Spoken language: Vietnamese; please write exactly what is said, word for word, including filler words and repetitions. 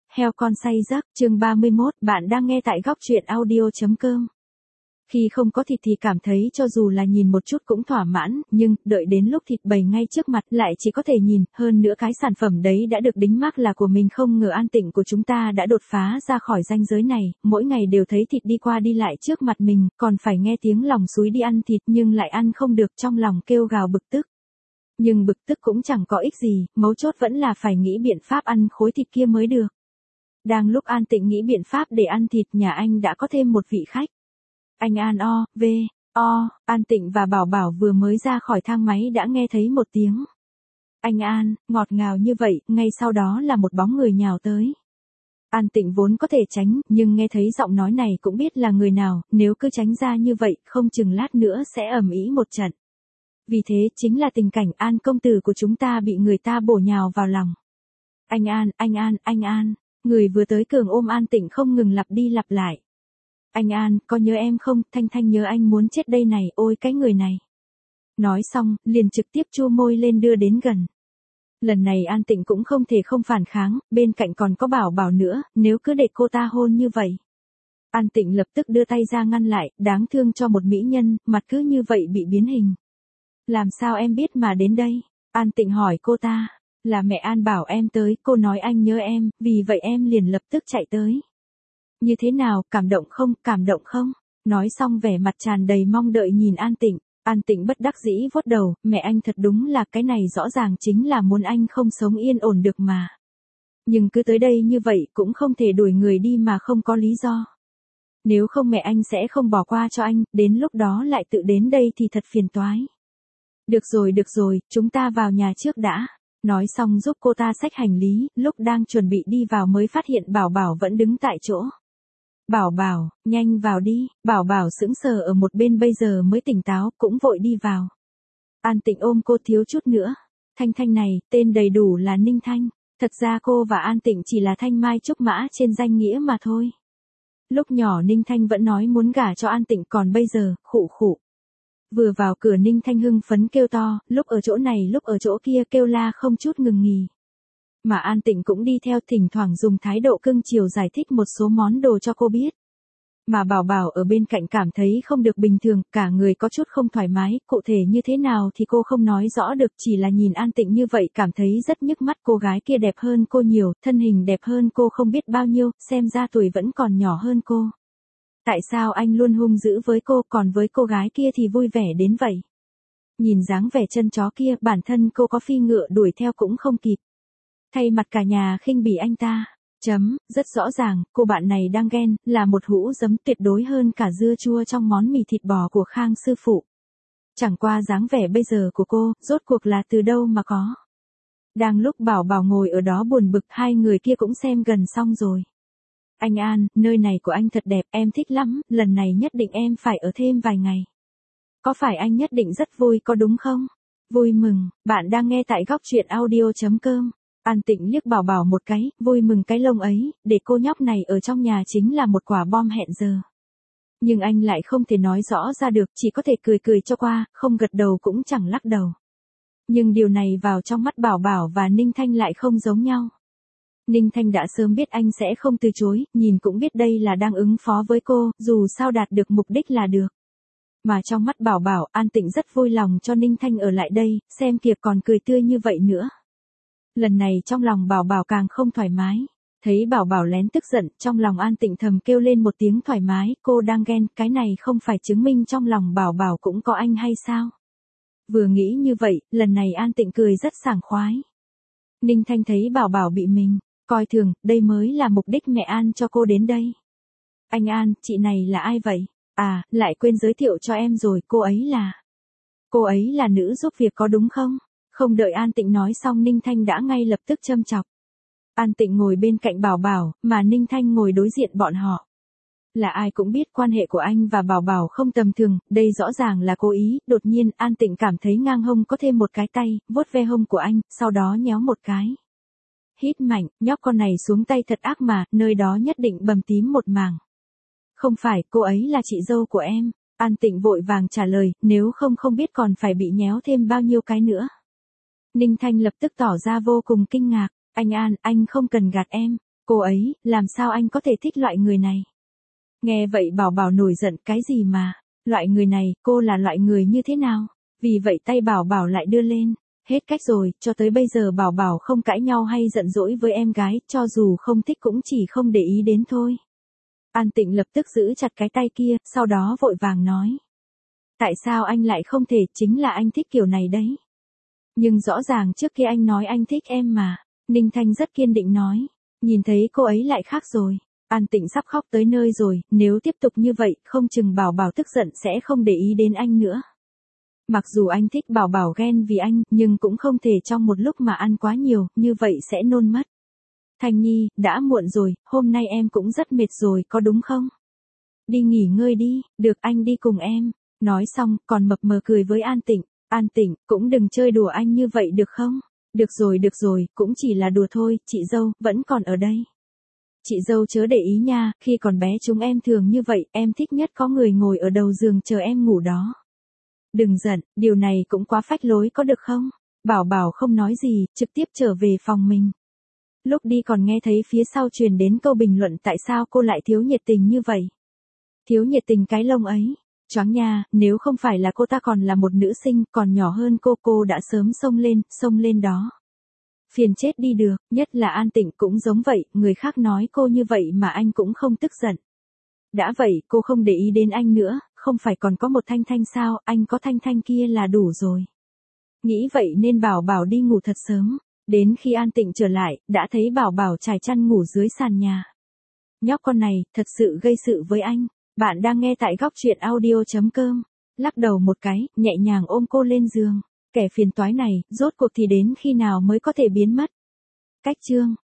Heo con say giấc, chương ba mươi mốt, bạn đang nghe tại góc truyện audio.com. Khi không có thịt thì cảm thấy cho dù là nhìn một chút cũng thỏa mãn, nhưng, đợi đến lúc thịt bày ngay trước mặt lại chỉ có thể nhìn, hơn nữa cái sản phẩm đấy đã được đính mác là của mình, không ngờ An Tịnh của chúng ta đã đột phá ra khỏi ranh giới này, mỗi ngày đều thấy thịt đi qua đi lại trước mặt mình, còn phải nghe tiếng lòng xúi đi ăn thịt nhưng lại ăn không được, trong lòng kêu gào bực tức. Nhưng bực tức cũng chẳng có ích gì, mấu chốt vẫn là phải nghĩ biện pháp ăn khối thịt kia mới được. Đang lúc An Tịnh nghĩ biện pháp để ăn thịt, nhà anh đã có thêm một vị khách. Anh An o, v, o, An Tịnh và Bảo Bảo vừa mới ra khỏi thang máy đã nghe thấy một tiếng. Anh An, ngọt ngào như vậy, ngay sau đó là một bóng người nhào tới. An Tịnh vốn có thể tránh, nhưng nghe thấy giọng nói này cũng biết là người nào, nếu cứ tránh ra như vậy, không chừng lát nữa sẽ ầm ĩ một trận. Vì thế chính là tình cảnh An công tử của chúng ta bị người ta bổ nhào vào lòng. Anh An, anh An, anh An. Người vừa tới cường ôm An Tịnh không ngừng lặp đi lặp lại. Anh An, có nhớ em không, Thanh Thanh nhớ anh muốn chết đây này, ôi cái người này. Nói xong, liền trực tiếp chu môi lên đưa đến gần. Lần này An Tịnh cũng không thể không phản kháng, bên cạnh còn có Bảo Bảo nữa, nếu cứ để cô ta hôn như vậy. An Tịnh lập tức đưa tay ra ngăn lại, đáng thương cho một mỹ nhân, mặt cứ như vậy bị biến hình. Làm sao em biết mà đến đây? An Tịnh hỏi cô ta. Là mẹ An bảo em tới, cô nói anh nhớ em, vì vậy em liền lập tức chạy tới. Như thế nào, cảm động không, cảm động không? Nói xong vẻ mặt tràn đầy mong đợi nhìn An Tịnh. An Tịnh bất đắc dĩ vuốt đầu, mẹ anh thật đúng là cái này rõ ràng chính là muốn anh không sống yên ổn được mà. Nhưng cứ tới đây như vậy cũng không thể đuổi người đi mà không có lý do. Nếu không mẹ anh sẽ không bỏ qua cho anh, đến lúc đó lại tự đến đây thì thật phiền toái. Được rồi được rồi, chúng ta vào nhà trước đã. Nói xong giúp cô ta xách hành lý, lúc đang chuẩn bị đi vào mới phát hiện Bảo Bảo vẫn đứng tại chỗ. Bảo Bảo, nhanh vào đi, Bảo Bảo sững sờ ở một bên bây giờ mới tỉnh táo, cũng vội đi vào. An Tịnh ôm cô thiếu chút nữa. Thanh Thanh này, tên đầy đủ là Ninh Thanh. Thật ra cô và An Tịnh chỉ là Thanh Mai Trúc Mã trên danh nghĩa mà thôi. Lúc nhỏ Ninh Thanh vẫn nói muốn gả cho An Tịnh, còn bây giờ, khụ khụ. Vừa vào cửa Ninh Thanh hưng phấn kêu to, lúc ở chỗ này lúc ở chỗ kia kêu la không chút ngừng nghỉ. Mà An Tịnh cũng đi theo, thỉnh thoảng dùng thái độ cưng chiều giải thích một số món đồ cho cô biết. Mà Bảo Bảo ở bên cạnh cảm thấy không được bình thường, cả người có chút không thoải mái, cụ thể như thế nào thì cô không nói rõ được, chỉ là nhìn An Tịnh như vậy cảm thấy rất nhức mắt, cô gái kia đẹp hơn cô nhiều, thân hình đẹp hơn cô không biết bao nhiêu, xem ra tuổi vẫn còn nhỏ hơn cô. Tại sao anh luôn hung dữ với cô, còn với cô gái kia thì vui vẻ đến vậy? Nhìn dáng vẻ chân chó kia, bản thân cô có phi ngựa đuổi theo cũng không kịp. Thay mặt cả nhà khinh bỉ anh ta. Chấm, rất rõ ràng, cô bạn này đang ghen, là một hũ giấm tuyệt đối hơn cả dưa chua trong món mì thịt bò của Khang sư phụ. Chẳng qua dáng vẻ bây giờ của cô, rốt cuộc là từ đâu mà có. Đang lúc Bảo Bảo ngồi ở đó buồn bực, hai người kia cũng xem gần xong rồi. Anh An, nơi này của anh thật đẹp, em thích lắm, lần này nhất định em phải ở thêm vài ngày. Có phải anh nhất định rất vui có đúng không? Vui mừng, bạn đang nghe tại góc truyện audio.com. An Tịnh liếc Bảo Bảo một cái, vui mừng cái lông ấy, để cô nhóc này ở trong nhà chính là một quả bom hẹn giờ. Nhưng anh lại không thể nói rõ ra được, chỉ có thể cười cười cho qua, không gật đầu cũng chẳng lắc đầu. Nhưng điều này vào trong mắt Bảo Bảo và Ninh Thanh lại không giống nhau. Ninh Thanh đã sớm biết anh sẽ không từ chối, nhìn cũng biết đây là đang ứng phó với cô, dù sao đạt được mục đích là được. Mà trong mắt Bảo Bảo, An Tịnh rất vui lòng cho Ninh Thanh ở lại đây, xem kìa còn cười tươi như vậy nữa. Lần này trong lòng Bảo Bảo càng không thoải mái. Thấy Bảo Bảo lén tức giận, trong lòng An Tịnh thầm kêu lên một tiếng thoải mái, cô đang ghen, cái này không phải chứng minh trong lòng Bảo Bảo cũng có anh hay sao? Vừa nghĩ như vậy, lần này An Tịnh cười rất sảng khoái. Ninh Thanh thấy Bảo Bảo bị mình coi thường, đây mới là mục đích mẹ An cho cô đến đây. Anh An, chị này là ai vậy? À, lại quên giới thiệu cho em rồi, cô ấy là... Cô ấy là nữ giúp việc có đúng không? Không đợi An Tịnh nói xong Ninh Thanh đã ngay lập tức châm chọc. An Tịnh ngồi bên cạnh Bảo Bảo, mà Ninh Thanh ngồi đối diện bọn họ. Là ai cũng biết quan hệ của anh và Bảo Bảo không tầm thường, đây rõ ràng là cố ý, đột nhiên An Tịnh cảm thấy ngang hông có thêm một cái tay, vuốt ve hông của anh, sau đó nhéo một cái. Hít mạnh, nhóc con này xuống tay thật ác mà, nơi đó nhất định bầm tím một mảng. Không phải, cô ấy là chị dâu của em. An Tịnh vội vàng trả lời, nếu không không biết còn phải bị nhéo thêm bao nhiêu cái nữa. Ninh Thanh lập tức tỏ ra vô cùng kinh ngạc. Anh An, anh không cần gạt em. Cô ấy, làm sao anh có thể thích loại người này? Nghe vậy Bảo Bảo nổi giận, cái gì mà, loại người này, cô là loại người như thế nào? Vì vậy tay Bảo Bảo lại đưa lên. Hết cách rồi, cho tới bây giờ Bảo Bảo không cãi nhau hay giận dỗi với em gái, cho dù không thích cũng chỉ không để ý đến thôi. An Tịnh lập tức giữ chặt cái tay kia, sau đó vội vàng nói. Tại sao anh lại không thể, chính là anh thích kiểu này đấy. Nhưng rõ ràng trước kia anh nói anh thích em mà. Ninh Thanh rất kiên định nói. Nhìn thấy cô ấy lại khác rồi. An Tịnh sắp khóc tới nơi rồi, nếu tiếp tục như vậy, không chừng Bảo Bảo tức giận sẽ không để ý đến anh nữa. Mặc dù anh thích Bảo Bảo ghen vì anh, nhưng cũng không thể trong một lúc mà ăn quá nhiều, như vậy sẽ nôn mất. Thanh Nhi, đã muộn rồi, hôm nay em cũng rất mệt rồi, có đúng không? Đi nghỉ ngơi đi, được anh đi cùng em. Nói xong, còn mập mờ cười với An Tịnh. An Tịnh, cũng đừng chơi đùa anh như vậy được không? Được rồi được rồi, cũng chỉ là đùa thôi, chị dâu, vẫn còn ở đây. Chị dâu chớ để ý nha, khi còn bé chúng em thường như vậy, em thích nhất có người ngồi ở đầu giường chờ em ngủ đó. Đừng giận, điều này cũng quá phách lối có được không? Bảo Bảo không nói gì, trực tiếp trở về phòng mình. Lúc đi còn nghe thấy phía sau truyền đến câu bình luận tại sao cô lại thiếu nhiệt tình như vậy. Thiếu nhiệt tình cái lông ấy. Choáng nha, nếu không phải là cô ta còn là một nữ sinh, còn nhỏ hơn cô, cô đã sớm xông lên, xông lên đó. Phiền chết đi được, nhất là An Tịnh cũng giống vậy, người khác nói cô như vậy mà anh cũng không tức giận. Đã vậy, cô không để ý đến anh nữa, không phải còn có một Thanh Thanh sao, anh có Thanh Thanh kia là đủ rồi. Nghĩ vậy nên Bảo Bảo đi ngủ thật sớm, đến khi An Tịnh trở lại, đã thấy Bảo Bảo trải chăn ngủ dưới sàn nhà. Nhóc con này, thật sự gây sự với anh. Bạn đang nghe tại góc truyện audio chấm com. Lắc đầu một cái, nhẹ nhàng ôm cô lên giường. Kẻ phiền toái này, rốt cuộc thì đến khi nào mới có thể biến mất. Cách chương